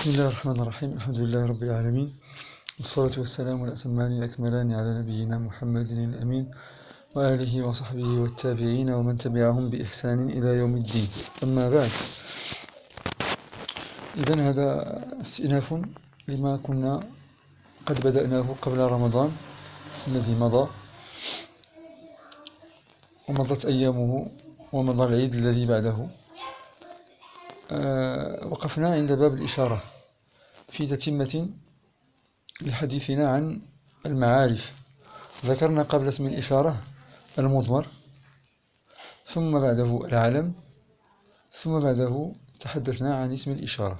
بسم الله الرحمن الرحيم. الحمد لله رب العالمين، والصلاة والسلام الأتمان الأكملان على نبينا محمد الأمين وآله وصحبه والتابعين ومن تبعهم بإحسان إلى يوم الدين. أما بعد، إذن هذا استئناف لما كنا قد بدأناه قبل رمضان الذي مضى ومضت أيامه ومضى العيد الذي بعده. وقفنا عند باب الإشارة في تتمة لحديثنا عن المعارف. ذكرنا قبل اسم الإشارة المضمر، ثم بعده العلم، ثم بعده تحدثنا عن اسم الإشارة.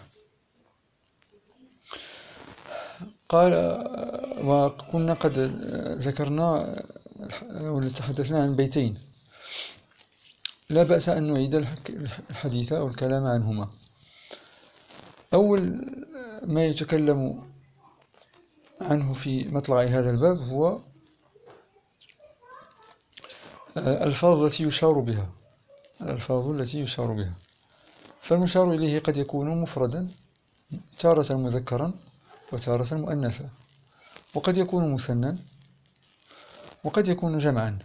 قال وكنا قد ذكرنا وتحدثنا عن بيتين لا بأس أن نعيد الحديث أو الكلام عنهما. أول ما يتكلم عنه في مطلع هذا الباب هو الألفاظ التي يشار بها. الألفاظ التي يشار بها، فالمشار إليه قد يكون مفردا تارة مذكرا وتارة مؤنثا، وقد يكون مثنى وقد يكون جمعا.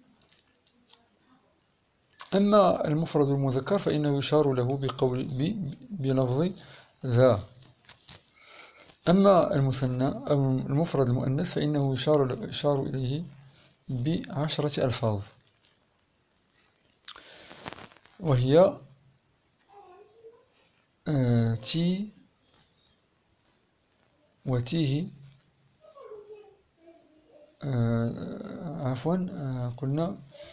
أما المفرد المذكر فإنه يشار له بلفظ ذا. أما المثنى أو المفرد المؤنث فإنه يشار إليه ب10 ألفاظ، وهي تي وتيه، عفوا قلنا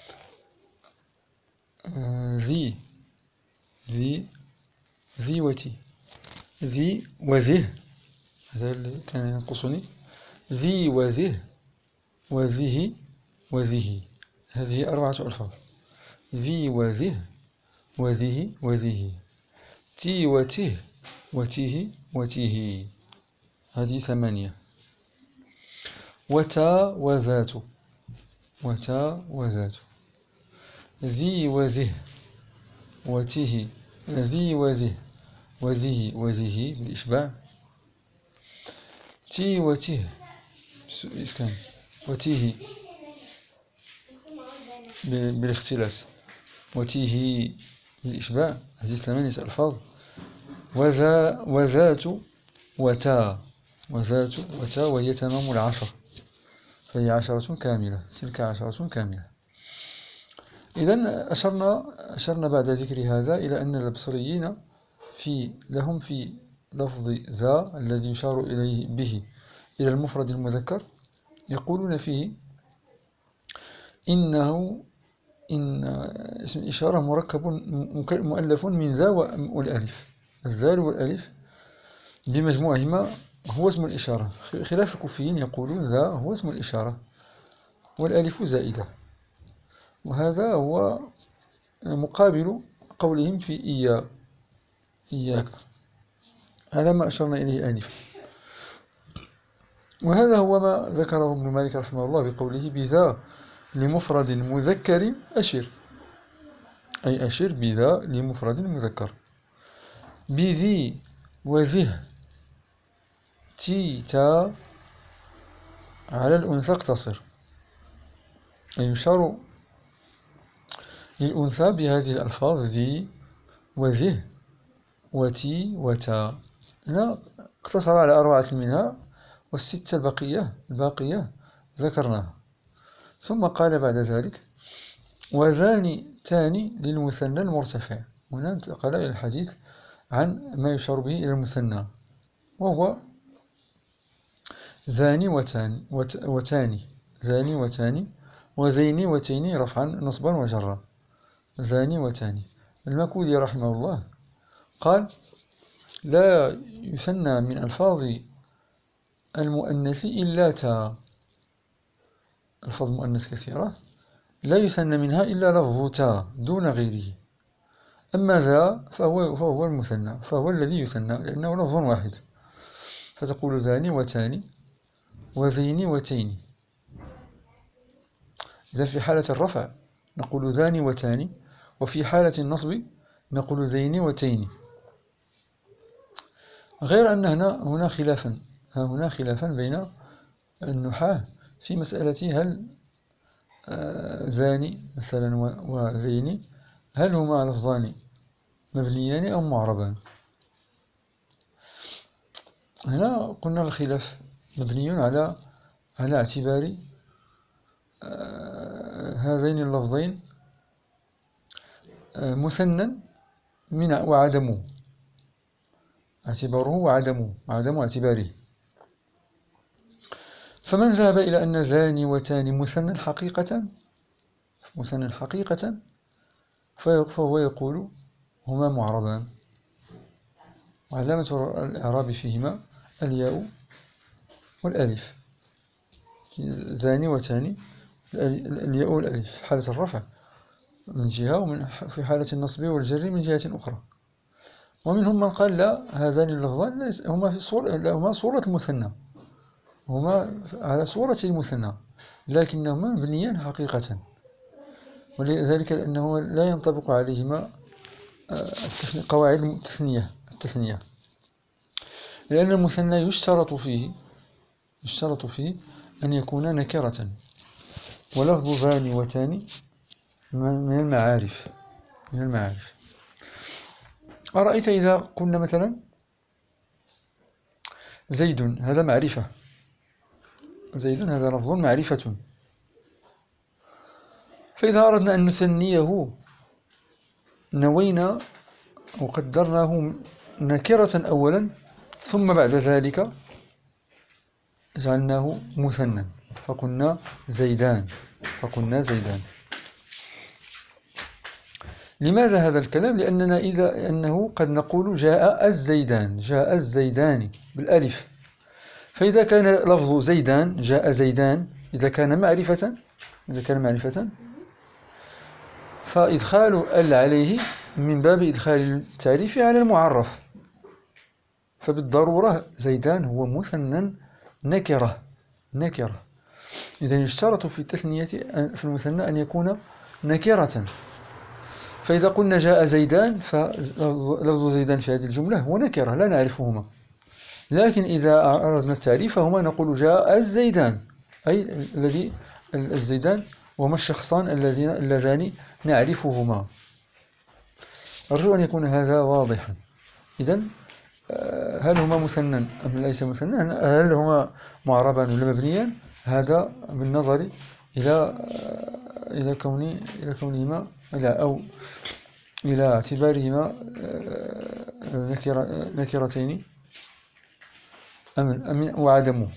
ذي وتي، ذي وذه، هذا اللي كان ينقصني، ذي وذه وذه وذه، هذه 4 ألفاظ: ذي وذه وذه وذه، تي وته وتيه وتيه، هذه 8. وتا وذات، وتا وذات، ذي وذه وته، ذي وذه وذه وذه بالإشباع، تي وته إسكان وتيه بالاختلاس، وتيه بالإشباع، هذه 8 ألفاظ. وذات وتا، وذات وتا، وهي تمام 10، فهي 10 كاملة، تلك 10 كاملة. إذن أشرنا بعد ذكر هذا إلى أن البصريين لهم في لفظ ذا الذي يشار إليه به إلى المفرد المذكر يقولون فيه إن اسم الإشارة مركب مؤلف من ذا والألف. الذال والألف بمجموعهما هو اسم الإشارة، خلاف الكوفيين يقولون ذا هو اسم الإشارة والألف زائدة، وهذا هو مقابل قولهم في إياك على ما أشرنا إليه آنفا. وهذا هو ما ذكره ابن مالك رحمه الله بقوله بذا لمفرد مذكر أشر، أي أشر بذا لمفرد مذكر. بذي وذه تي تا على الأنثى اقتصر، أي يشار للأنثى بهذه الألفاظ ذي وذه وتي وتا. هنا اقتصر على 4 منها، وال6 الباقية ذكرناها. ثم قال بعد ذلك وذاني تاني للمثنى المرتفع. هنا انتقل إلى الحديث عن ما يشار به إلى المثنى، وهو ذاني وتاني، ذاني وتاني، وذيني وتيني رفعا نصبا وجرا، ذاني وتاني. المكودي رحمه الله قال لا يثنى من ألفاظ المؤنث إلا تا، ألفاظ مؤنث كثيرة لا يثنى منها إلا لفظ تا دون غيره. أما ذا فهو المثنى، فهو الذي يثنى لأنه لفظ واحد، فتقول ذاني وتاني وذيني وتيني. إذا في حالة الرفع نقول ذاني وتاني، وفي حالة النصب نقول ذيني وتيني. غير أن هنا خلافا، هنا خلافا بين النحاة في مسألة هل ذاني مثلا وذيني هل هما لفظان مبنيان أو معربان. هنا قلنا الخلاف مبني على اعتبار هذين اللفظين مثنى من وعدمه، اعتباره وعدمه، عدم اعتباره. فمن ذهب إلى أن ذاني وتاني مثنى حقيقة فهو يقول هما معربان، وعلامة الإعراب فيهما الياء والألف. ذاني وتاني الياء والألف في حالة الرفع من جهة، ومن في حالة النصب والجر من جهة أخرى. ومنهم من قال لا، هذان اللفظان هما صورة المثنى، هما على صورة المثنى لكنهما مبنيان حقيقة، ولذلك لأنه لا ينطبق عليهما قواعد التثنية، لأن المثنى يشترط فيه أن يكون نكرة، ولفظ ذاني وتاني من المعارف. أرأيت إذا قلنا مثلا زيد، هذا معرفة، زيد هذا لفظ معرفة. فإذا أردنا أن نثنيه نوينا وقدرناه نكرة أولا، ثم بعد ذلك جعلناه مثنى فقلنا زيدان. لماذا هذا الكلام؟ لأنه قد نقول جاء الزيدان بالألف. فإذا كان لفظ زيدان جاء زيدان إذا كان معرفة فإدخال ال عليه من باب إدخال التعريف على المعرف، فبالضرورة زيدان هو مثنى نكرة. إذن يشترط في التثنية في المثنى أن يكون نكرة. فإذا قلنا جاء زيدان فلفظ زيدان في هذه الجملة هو نكرة لا نعرفهما، لكن إذا أردنا التعريف فهما نقول جاء الزيدان، أي الزيدان وهما الشخصان اللذان نعرفهما. أرجو أن يكون هذا واضحا. إذن هل هما مثنى أم ليس مثنى؟ هل هما معربان ولا مبنيان؟ هذا بالنظر إلى كونهما أو إلى اعتبارهما نكرتين وعدمه.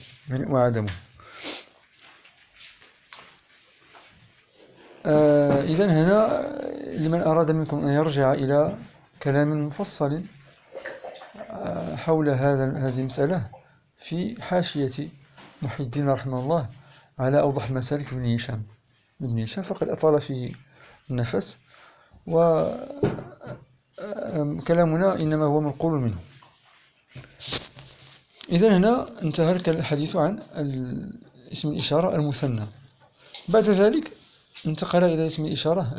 إذن هنا لمن أراد منكم أن يرجع إلى كلام مفصل حول هذه المسألة في حاشية محي الدين رحمه الله على أوضح مسالك ابن هشام فقد أطال فيه النفس، وكلامنا إنما هو منقول منه. إذن هنا انتهى الحديث عن اسم الإشارة المثنى. بعد ذلك انتقل إلى اسم الإشارة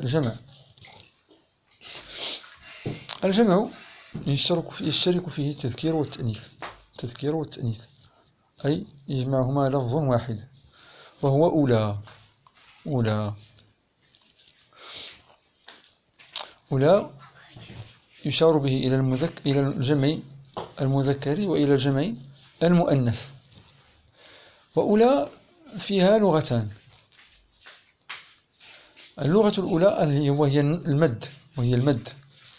الجمع يشترك فيه التذكير والتأنيث، أي يجمعهما لفظ واحد وهو أولى يشار به إلى الجمع المذكر وإلى الجمع المؤنث. وأولى فيها لغتان. اللغة الأولى وهي المد،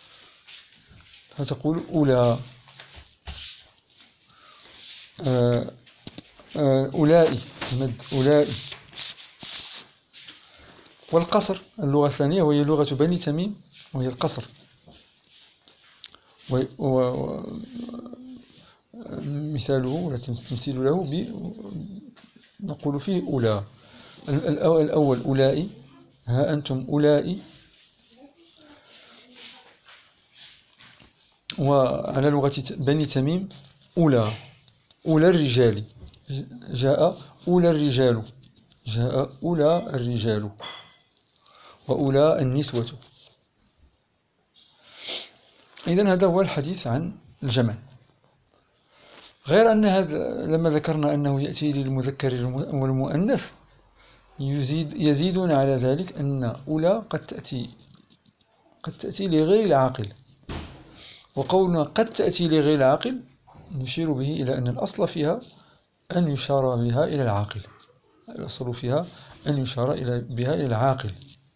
فتقول أولى أولئي، المد أولئي. والقصر اللغة الثانية وهي لغة بني تميم وهي القصر، مثاله تمثيل له نقول فيه أولى. الأول أولئي، ها أنتم أولئي. وعلى لغة بني تميم أولى الرجال، جاء أولى الرجال وأولى النسوة. إذن هذا هو الحديث عن الجمع. غير أن هذا لما ذكرنا أنه يأتي للمذكر والمؤنث يزيدون على ذلك أن أولى قد تأتي لغير العاقل. وقولنا قد تأتي لغير العاقل نشير به إلى أن الأصل فيها أن يشار بها إلى العاقل. الأصل فيها أن يشار بها إلى العاقل،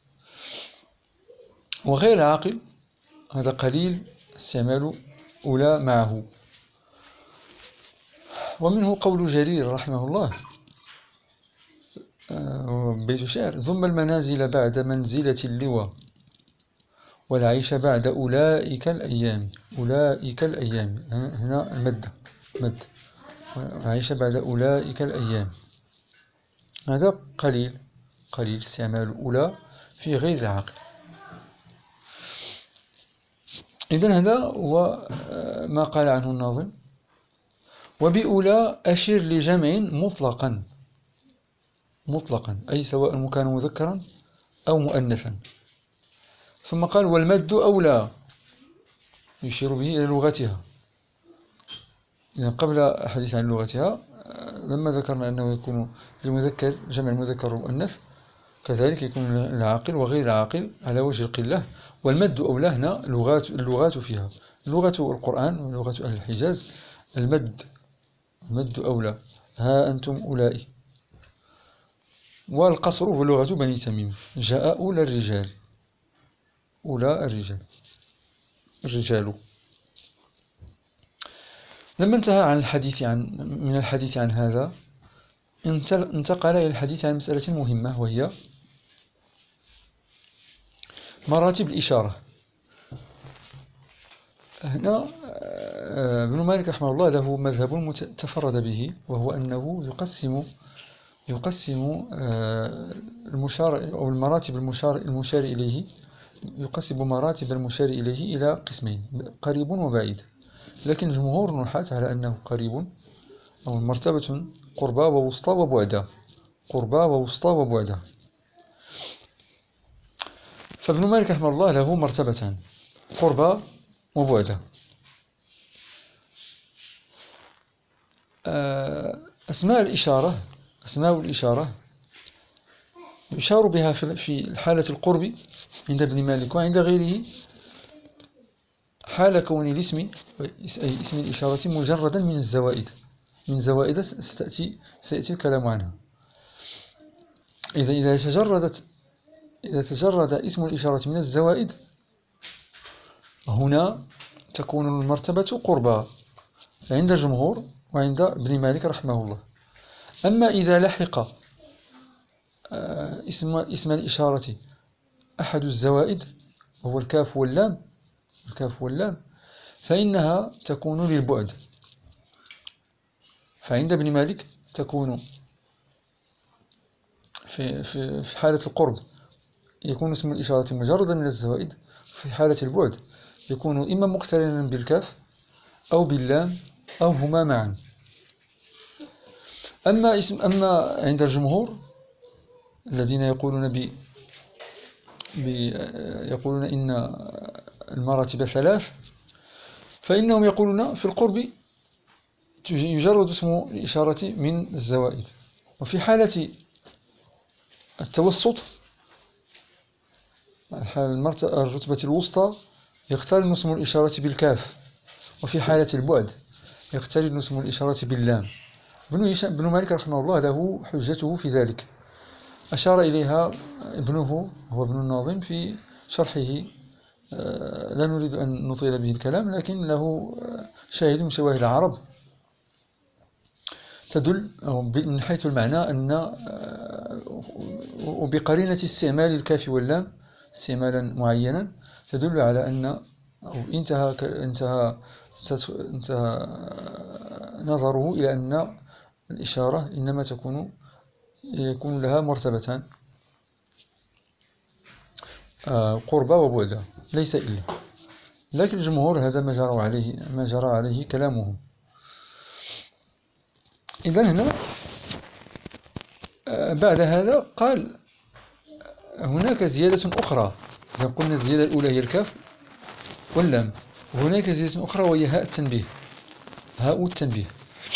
وغير العاقل هذا قليل استعمال أولى معه. ومنه قول جرير رحمه الله بيت شعر: ثم المنازل بعد منزلة اللوى والعيش بعد أولئك الأيام. أولئك الأيام هنا المد والعيش بعد أولئك الأيام. هذا قليل استعمال أولى في غير العاقل. إذن هذا هو ما قال عنه الناظم: وبأولى أشر لجمع مطلقا أي سواء كان مذكرا أو مؤنثا. ثم قال: والمد أولى يشير به إلى لغتها. إذن قبل الحديث عن لغتها لما ذكرنا أنه يكون للمذكر جمع المذكر والمؤنث كذلك يكون العاقل وغير العاقل على وجه القلة. والمد أولى هنا اللغات فيها لغة القرآن ولغة أهل الحجاز. المد أولى، ها أنتم أولئي. والقصر هو لغة بني تميم، جاء أولى الرجال، أولى الرجال. لما انتهى من الحديث عن هذا انتقل إلى الحديث عن مسألة مهمة، وهي مراتب الإشارة. هنا ابن مالك رحمه الله له مذهب تفرد به، وهو أنه يقسم المشار أو المراتب المشار إليه، يقسم مراتب المشار إليه إلى قسمين: قريب وبعيد. لكن جمهور النحاة على أنه قريب أو مرتبة قربى ووسطى وبعدى، فابن مالك رحمه الله له مرتبتان: قربى وبعدى. أسماء الإشارة يشار بها في حالة القرب عند ابن مالك وعند غيره حال كون الاسم أي اسم الإشارة مجردا من الزوائد، من زوائد سيأتي الكلام عنها. إذا تجرد اسم الإشارة من الزوائد هنا تكون المرتبة قربى عند الجمهور وعند ابن مالك رحمه الله. أما إذا لحق اسم الإشارة أحد الزوائد وهو الكاف واللام فإنها تكون للبعد. فعند ابن مالك تكون في حالة القرب يكون اسم الإشارة مجردا من الزوائد، في حالة البعد يكون إما مقترنا بالكاف أو باللام أو هما معا. أما عند الجمهور الذين يقولون يقولون إن المراتب ثلاث، فإنهم يقولون في القرب يجرد اسم الإشارة من الزوائد، وفي حالة التوسط الرتبة الوسطى يقترن اسم الإشارة بالكاف، وفي حالة البعد يقترن اسم الإشارة باللام. ابن مالك رحمه الله له حجته في ذلك، أشار إليها ابنه هو ابن الناظم في شرحه، لا نريد أن نطيل به الكلام، لكن له شاهد من شواهد العرب تدل من حيث المعنى أن وبقرينة استعمال الكاف واللام استعمالا معينا تدل على أن انتهى نظره إلى أن الإشارة إنما يكون لها مرتبتان: قربى وبعدى، ليس إلا. لكن الجمهور هذا ما جرى عليه كلامهم. إذن هنا بعد هذا قال هناك زيادة أخرى. إذا قلنا الزيادة الأولى هي الكاف واللام، وهناك زيادة أخرى وهي هاء التنبيه.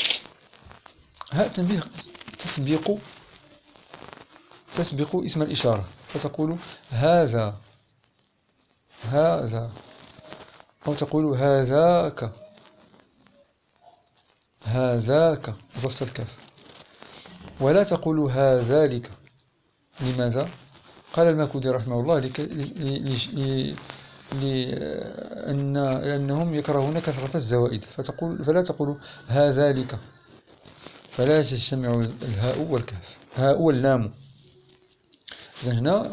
هاء التنبيه تسبق اسم الإشارة، فتقول هذا، هذا، أو تقول هذاك، هذاك، أضفت الكاف، ولا تقول هذلك. لماذا؟ قال الماكودي رحمه الله لأنهم يكرهون كثرة الزوائد، فلا تقول هذلك، فلا تجتمع الهاء والكاف، هاء واللام. إذن هنا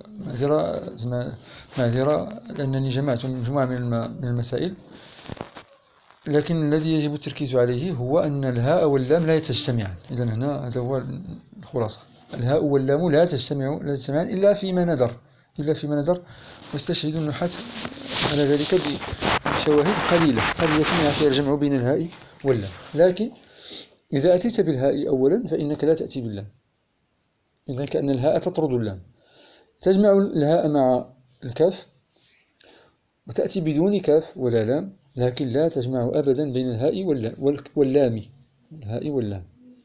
معذرة لأنني جمعت مجموعة من المسائل، لكن الذي يجب التركيز عليه هو أن الهاء واللام لا تجتمعان. إذن هنا هذا هو الخلاصة، الهاء واللام لا تجتمعان إلا فيما ندر، واستشهد النحاة على ذلك بشواهد قليلة يعطي الجمع بين الهاء واللام. لكن إذا أتيت بالهاء أولا فإنك لا تأتي باللام، إذن كأن الهاء تطرد اللام، تجمع الهاء مع الكاف وتأتي بدون كاف ولا لام، لكن لا تجمع أبدا بين الهاء واللام، الهاء واللام.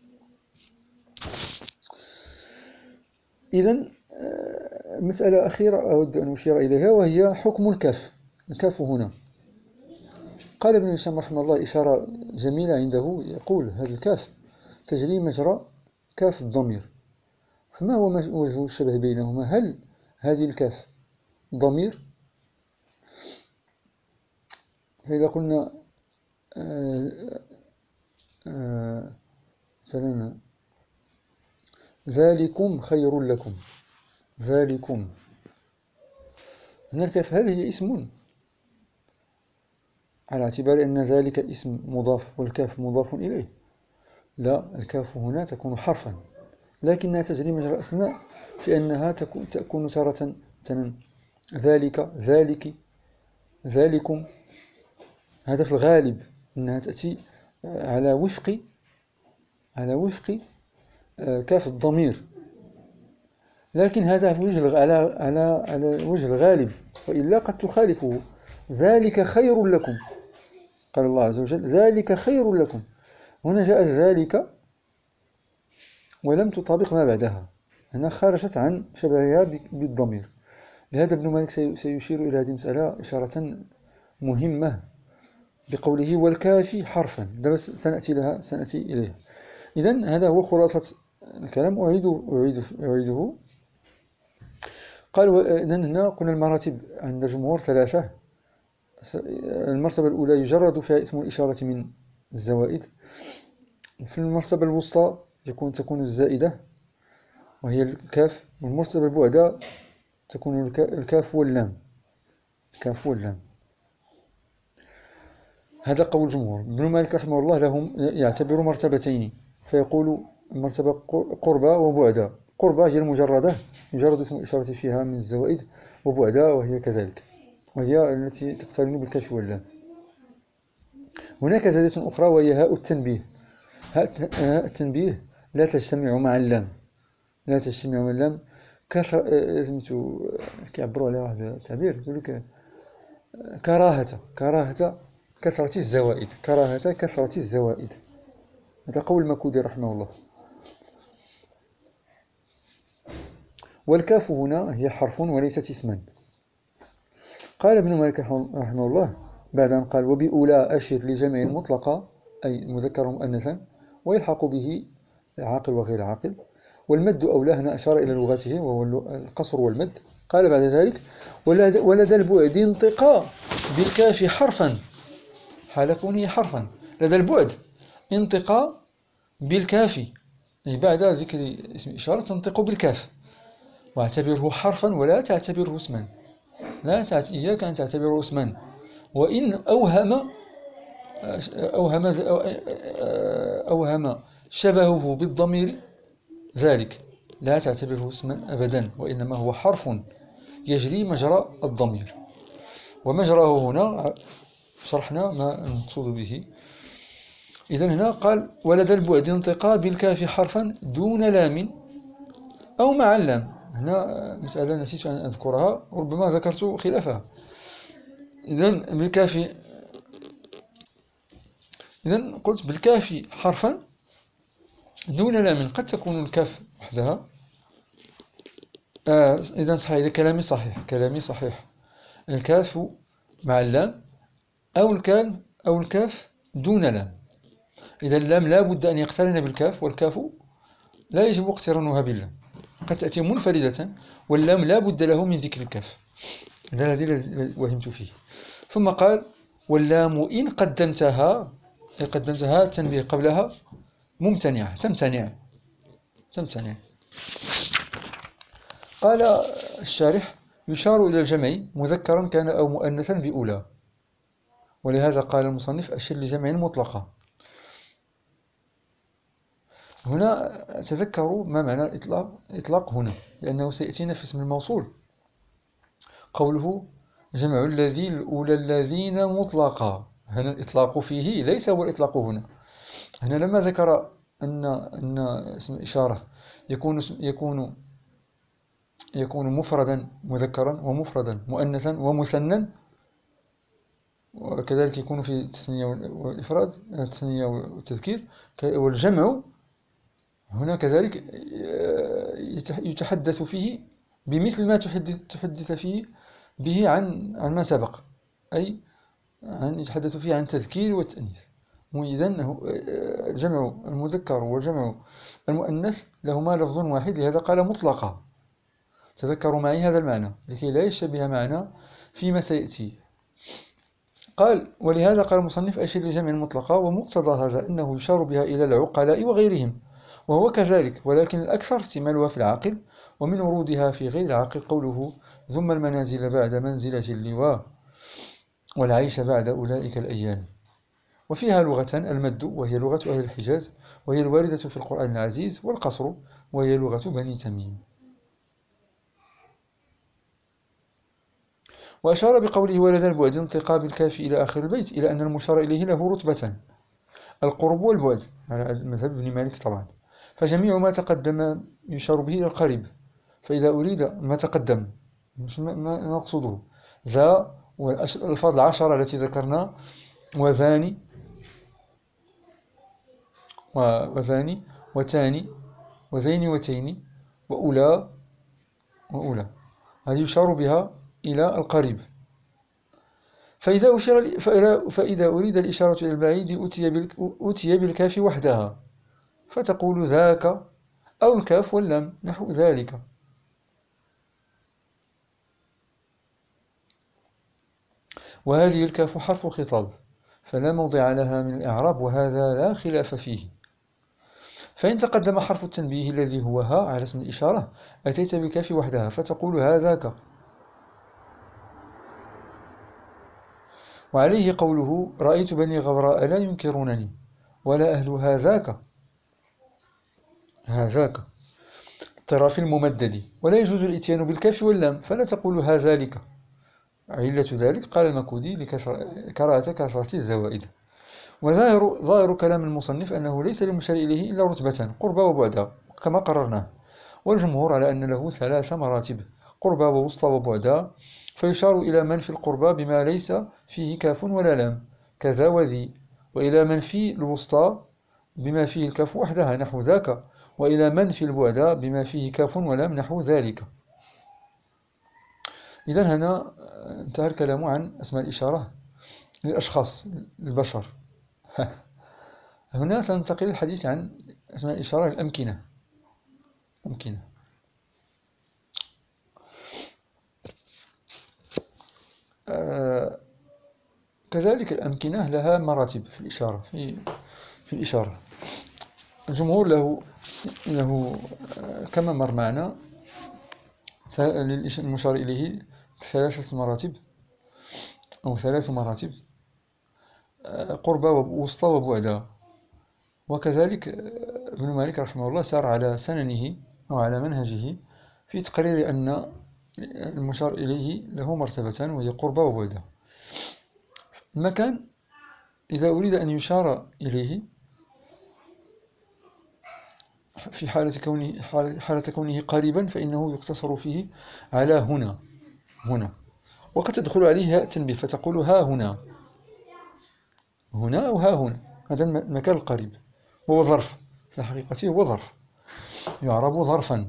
إذن مسألة أخيرة أود أن أشير إليها، وهي حكم الكاف. الكاف هنا قال ابن هشام رحمه الله إشارة جميلة عنده، يقول هذا الكاف تجري مجرى كاف الضمير، فما هو وجه الشبه بينهما؟ هل هذه الكاف ضمير؟ فإذا قلنا مثلا ذلكم خير لكم، ذلكم، هنا الكاف هذه هي اسم، على اعتبار أن ذلك اسم مضاف والكاف مضاف إليه. لا، الكاف هنا تكون حرفا، لكنها تجري مجرى الأسماء في أنها تكون تارة ذلك، ذلك، ذلكم. هذا في الغالب أنها تأتي على وفق كاف الضمير، لكن هذا على وجه الغالب، وإلا قد تخالفه. ذلك خير لكم، قال الله عز وجل ذلك خير لكم، هنا جاءت ذلك ولم تطابق ما بعدها، هنا خرجت عن شبهها بالضمير. لهذا ابن مالك سيشير إلى هذه المسألة إشارة مهمة بقوله والكافي حرفا. دابا سنأتي إليها. إذن هذا هو خلاصة الكلام، أعيده. قال إذن هنا قلنا المراتب عند الجمهور ثلاثة. المرتبة الأولى يجرد فيها اسم الإشارة من الزوائد. في المرتبة الوسطى تكون الزائدة وهي الكاف، والمرتبة البعدى تكون الكاف واللام، الكاف واللام. هذا قول الجمهور. ابن مالك رحمه الله لهم يعتبر مرتبتين، فيقول مرتبة قربى وبعدى. قربى هي المجردة، يجرد اسم الإشارة فيها من الزوائد، وبعدى وهي كذلك، وهي التي تقترن بالكاف واللام. هناك زائدة أخرى وهي هاء التنبيه. هاء التنبيه لا تجتمع مع اللام، لا تجتمع مع اللام. كيعبروا على واحد التعبير، يقول لك كراهة كثرة الزوائد، كراهة كثرة الزوائد. هذا قول الماكودي رحمه الله. والكاف هنا هي حرف وليست اسما. قال ابن مالك رحمه الله بعد أن قال وبأولى أشر لجمع مطلقة أي مذكر مؤنثا ويلحق به عاقل وغير عاقل، والمد أولى هنا أشار إلى لغته وهو القصر والمد. قال بعد ذلك ولدى البعد انطقاء بالكاف حرفا، حال كونه حرفا لدى البعد انطقاء بالكاف، أي بعد ذكر اسم إشارة تنطق بالكاف، واعتبره حرفا ولا تعتبره اسما، إياك أن تعتبره اسما، وإن أوهم شبهه بالضمير ذلك، لا تعتبره اسما أبدا، وإنما هو حرف يجري مجرى الضمير. ومجراه هنا شرحنا ما المقصود به. إذن هنا قال ولدى البعد انطقاء بالكاف حرفا دون لام أو مع اللام. هنا مسألة نسيت أن أذكرها، ربما ذكرت خلافها. إذن قلت بالكاف حرفا دون لام قد تكون الكاف وحدها. إذا صحيح، إذا كلامي صحيح، كلامي صحيح، الكاف مع اللام، أو الكاف دون لام. إذا اللام لا بد أن يقترن بالكاف، والكاف لا يجب اقترانها باللام، قد تأتي منفردة، واللام لا بد له من ذكر الكاف. هذا الذي وهمت فيه. ثم قال: واللام إن قدمتها، إن قدمتها التنبيه قبلها ممتنعة، تمتنع. قال الشارح: يشار إلى الجمع مذكرا كان أو مؤنثا بأولى، ولهذا قال المصنف: أشر لجمع مطلقة. هنا تذكروا ما معنى الإطلاق هنا، لأنه سيأتينا في اسم الموصول قوله: جمع الذي الأولى الذين مطلقا. هنا الإطلاق فيه ليس هو الإطلاق هنا. هنا لما ذكر أن اسم الإشارة يكون مفردا مذكرا، ومفردا مؤنثا، ومثنى، وكذلك يكون في التثنية والإفراد، التثنية والتذكير، والجمع هنا كذلك يتحدث فيه بمثل ما تحدث فيه به عن ما سبق، أي يتحدث فيه عن التذكير والتأنيث. إذن جمع المذكر وجمع المؤنث لهما لفظ واحد، لهذا قال مطلقة. تذكروا معي هذا المعنى لكي لا يشتبه معنا فيما سيأتي. قال: ولهذا قال المصنف: أشر لجمع مطلقة، ومقتضى هذا أنه يشار بها إلى العقلاء وغيرهم، وهو كذلك، ولكن الأكثر استعمالها في العاقل، ومن ورودها في غير العاقل قوله: ثم المنازل بعد منزلة اللواء، والعيش بعد أولئك الأيام. وفيها لغة المد، وهي لغة أهل الحجاز، وهي الواردة في القرآن العزيز، والقصر، وهي لغة بني تميم. وأشار بقوله: ولدى البعد انتقى بالكاف إلى آخر البيت، إلى أن المشار إليه له رتبة، القرب والبعد، على مذهب ابن مالك طبعا. فجميع ما تقدم يشار به إلى القريب. فإذا أريد ما تقدم، ما نقصده، ذا والألفاظ العشرة التي ذكرنا، وذاني وتاني وذين وتين وأولى هذه يشار بها إلى القريب. فإذا أريد الإشارة إلى البعيد أتي بالكاف وحدها، فتقول ذاك، أو الكاف واللام نحو ذلك. وهذه الكاف حرف خطاب، فلا موضع لها من الإعراب، وهذا لا خلاف فيه. فإن تقدم حرف التنبيه الذي هو ها على اسم الإشارة، أتيت بالكاف وحدها، فتقول هذاك. وعليه قوله: رأيت بني غوراء لا ينكرونني، ولا أهل هذاك الطرف الممدد. ولا يجوز الإتيان بالكاف واللام، فلا تقول هذلك. علة ذلك قال المكودي: لكراهة كثرة الزوائد. وظاهر كلام المصنف أنه ليس للمشار إليه إلا رتبة، قربى وبعدا، كما قررناه. والجمهور على أن له 3 مراتب: قربى ووسطى وبعدا. فيشار إلى من في القربى بما ليس فيه كاف ولا لام، كذا وذي، وإلى من في الوسطى بما فيه الكاف وحدها، نحو ذاك، وإلى من في البعد بما فيه كاف ولام، نحو ذلك. إذن هنا انتهى الكلام عن أسماء الإشارة للأشخاص، للبشر. هنا سننتقل للحديث عن أسماء الإشارة للأمكنة. كذلك الأمكنة لها مراتب في الإشارة، في الإشارة. الجمهور له كما مر معنا للمشار إليه 3 مراتب أو 3 مراتب: قربى ووسطى وبعدا. وكذلك ابن مالك رحمه الله سار على سننه أو على منهجه في تقرير أن المشار إليه له مرتبة، وهي قربى وبعدا. المكان إذا أريد أن يشار إليه في حالة كونه قريبا، فإنه يقتصر فيه على هنا، وقد تدخل عليه هاء التنبيه، فتقول ها هنا أو ها هنا. هذا المكان القريب، وهو ظرف، في الحقيقة هو ظرف، يعرب ظرفا.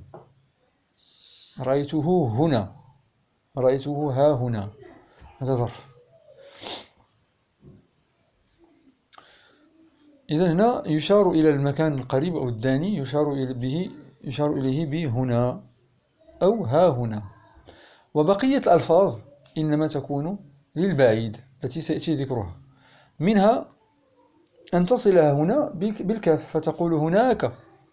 رأيته هنا، رأيته ها هنا، هذا ظرف. إذا هنا يشار إلى المكان القريب أو الداني، يشار إليه بهنا أو ها هنا. وبقية الألفاظ إنما تكون للبعيد التي سيأتي ذكرها، منها أن تصلها هنا بالكاف فتقول هناك،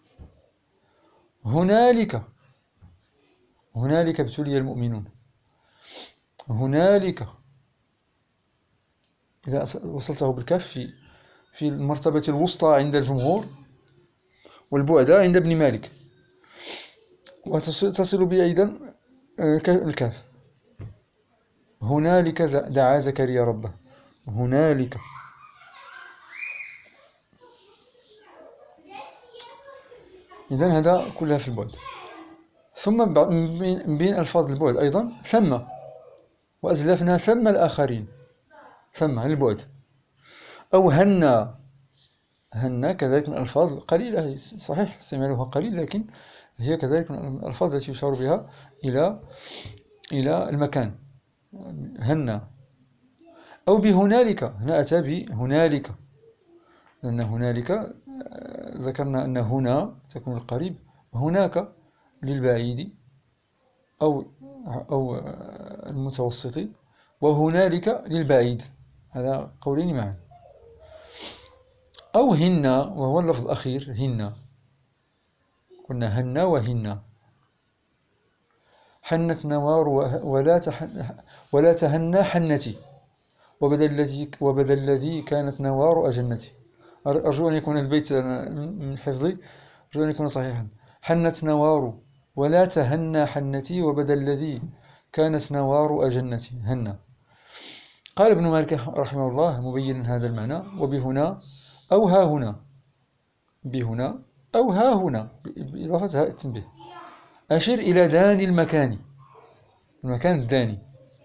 هنالك، هنالك ابتلي المؤمنون، هنالك. إذا وصلته بالكاف في المرتبة الوسطى عند الجمهور، والبعدى عند ابن مالك، وتصل به أيضا الكاف. هنالك دعا زكريا ربه، هنالك. إذن هذا كلها في البعد. ثم من بين ألفاظ البعد أيضا ثم، وأزلفنا ثم الآخرين، ثم البعد. أو هنا، هنا كذلك من الألفاظ قليلة، صحيح استعمالها قليل، لكن هي كذلك من الألفاظ التي يشار بها إلى المكان، هنا. أو بهنالك، هنا أتى بهنالك، لأن هنالك ذكرنا أن هنا تكون القريب، هناك للبعيد أو المتوسط، وهنالك للبعيد، هذا قولين معا. أو هن، وهو اللفظ الأخير، هن، قلنا هن وهن. حنت نوار ولا تهنى حنتي، وبدا الذي كانت نوار أجنتي. أرجو أن يكون البيت من حفظي، أرجو أن يكون صحيحا. حنت نوار ولا تهنى حنتي، وبدا الذي كانت نوار أجنتي، هن. قال ابن مالك رحمه الله مبينا هذا المعنى: وبهنا أو ها هنا، بهنا أو ها هنا بإضافة هاء التنبيه، أشر إلى داني المكان، المكان الداني.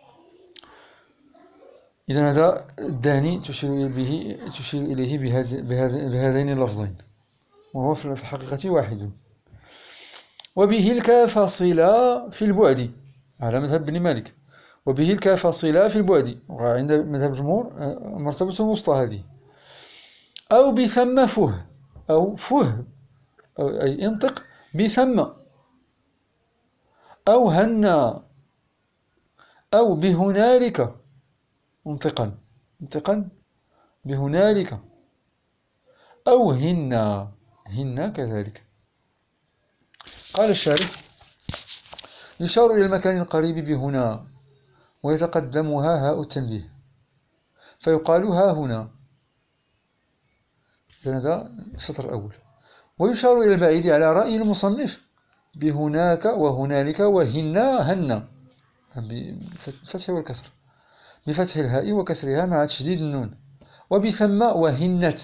إذن هذا الداني تشير إليه بهذين اللفظين، وهو في الحقيقة واحد. وبه الكاف صلة في البعد على مذهب ابن مالك، وبه الكاف صلة في البعد، وعند مذهب الجمهور مرتبة وسطى هذه. أو بثم فه، أو فه أي انطق بثم، أو هنا، أو بهنالك انطقا بهنالك، أو هن كذلك. قال الشارح: يشار إلى المكان القريب بهنا، ويتقدمها هاء التنبيه، فيقال ها هنا. هذا السطر الأول. ويشار إلى البعيد على رأي المصنف بهناك وهنالك هن بالفتح والكسر، بفتح الهاء وكسرها مع تشديد النون. وبثم وهنت،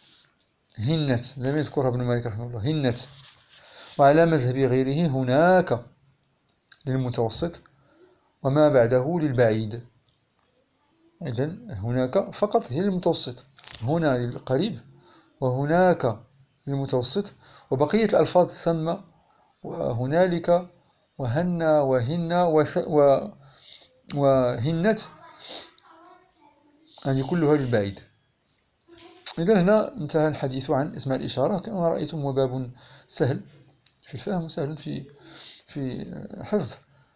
لم يذكرها ابن مالك رحمه الله، هنت. وعلى مذهب غيره هناك للمتوسط، وما بعده للبعيد. إذن هناك فقط هي للمتوسط، هنا للقريب، وهناك للمتوسط. وبقية الألفاظ ثم وهنالك وهنا وهن وهنت، هذه كلها للبعيد. إذن هنا انتهى الحديث عن اسماء الإشارة. كما رأيتم هو باب سهل في الفهم وسهل في حفظ.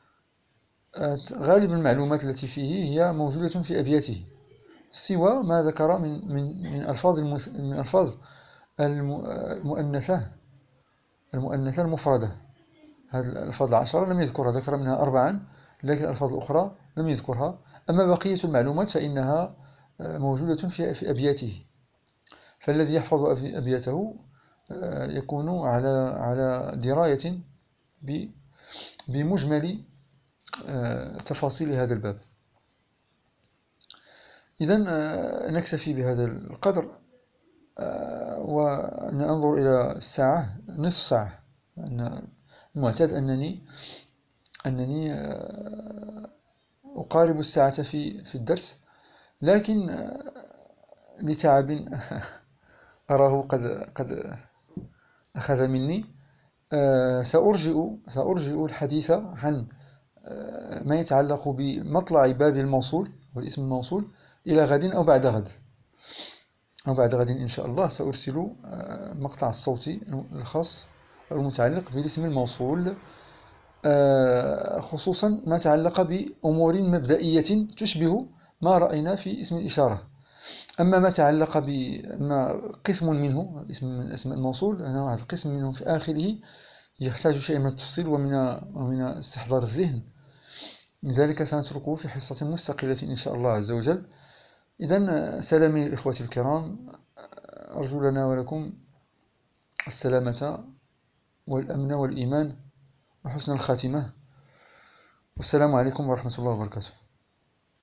غالب المعلومات التي فيه هي موجودة في أبياته، سوى ما ذكر من ألفاظ المؤنثة المفردة. هذه الألفاظ 10 لم يذكرها، ذكر منها 4، لكن الألفاظ الأخرى لم يذكرها. أما بقية المعلومات فإنها موجودة في أبياته، فالذي يحفظ أبياته يكون على دراية بمجمل تفاصيل هذا الباب. إذن نكتفي بهذا القدر، وننظر إلى الساعة، نصف ساعة. المعتاد أنني أقارب الساعة في الدرس، لكن لتعب أراه أخذ مني. سأرجئ الحديث عن ما يتعلق بمطلع باب الموصول والاسم الموصول إلى غد أو بعد غد، إن شاء الله سأرسل مقطع الصوتي الخاص المتعلق بالاسم الموصول، خصوصا ما تعلق بأمور مبدئية تشبه ما رأينا في اسم الإشارة. أما ما تعلق بما قسم منه اسم اسم الموصول، أنا واحد القسم منه في آخره يحتاج شيء من التفصيل ومن استحضار الذهن، لذلك سنتركه في حصة مستقلة إن شاء الله عز وجل. إذن سلامي للإخوة الكرام، أرجو لنا ولكم السلامة والأمن والإيمان وحسن الخاتمة، والسلام عليكم ورحمة الله وبركاته.